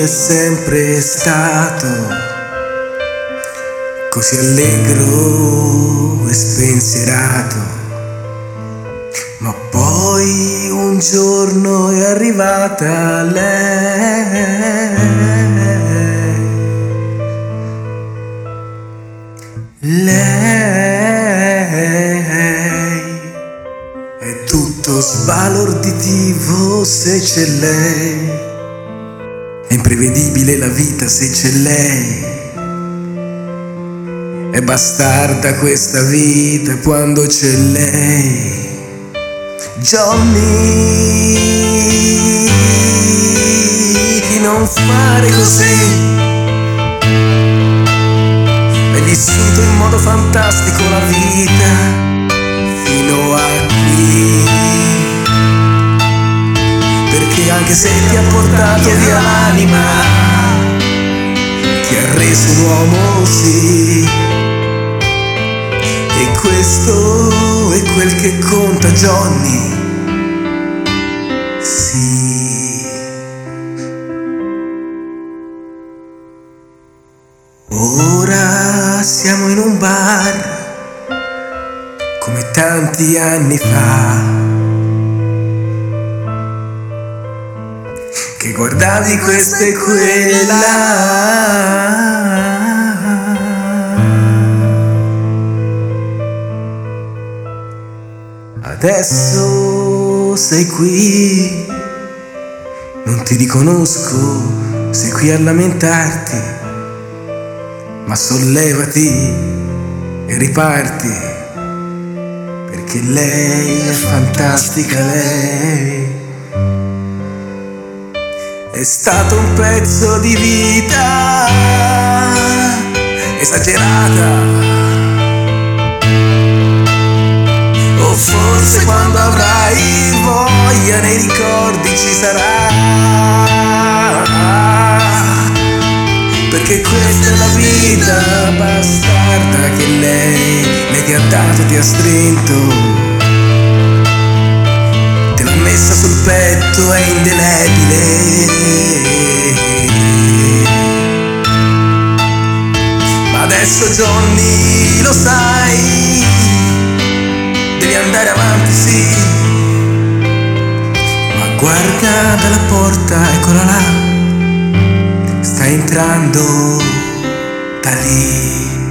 è sempre stato così allegro e spensierato, ma poi un giorno è arrivata lei è tutto sbalorditivo se c'è lei, è imprevedibile la vita se c'è lei, è bastarda questa vita quando c'è lei. Johnny, non fare così, hai vissuto in modo fantastico la vita fino a qui, perché anche se ti ha portato via l'anima, ti ha reso un uomo, sì, e questo è quel che conta, Johnny, sì. Ora siamo in un bar come tanti anni fa, che guardavi questa e quella. Adesso sei qui, non ti riconosco, sei qui a lamentarti, ma sollevati e riparti, perché lei è fantastica, lei è stato un pezzo di vita esagerata, o forse quando avrai voglia nei ricordi ci sarà, perché questa è la vita bastarda che lei ti ha dato, ti ha stretto, te l'ha messa sul petto, è indelebile. Ma adesso Johnny lo sai, devi andare avanti, sì, ma guarda dalla porta, eccola là, sta entrando da lì.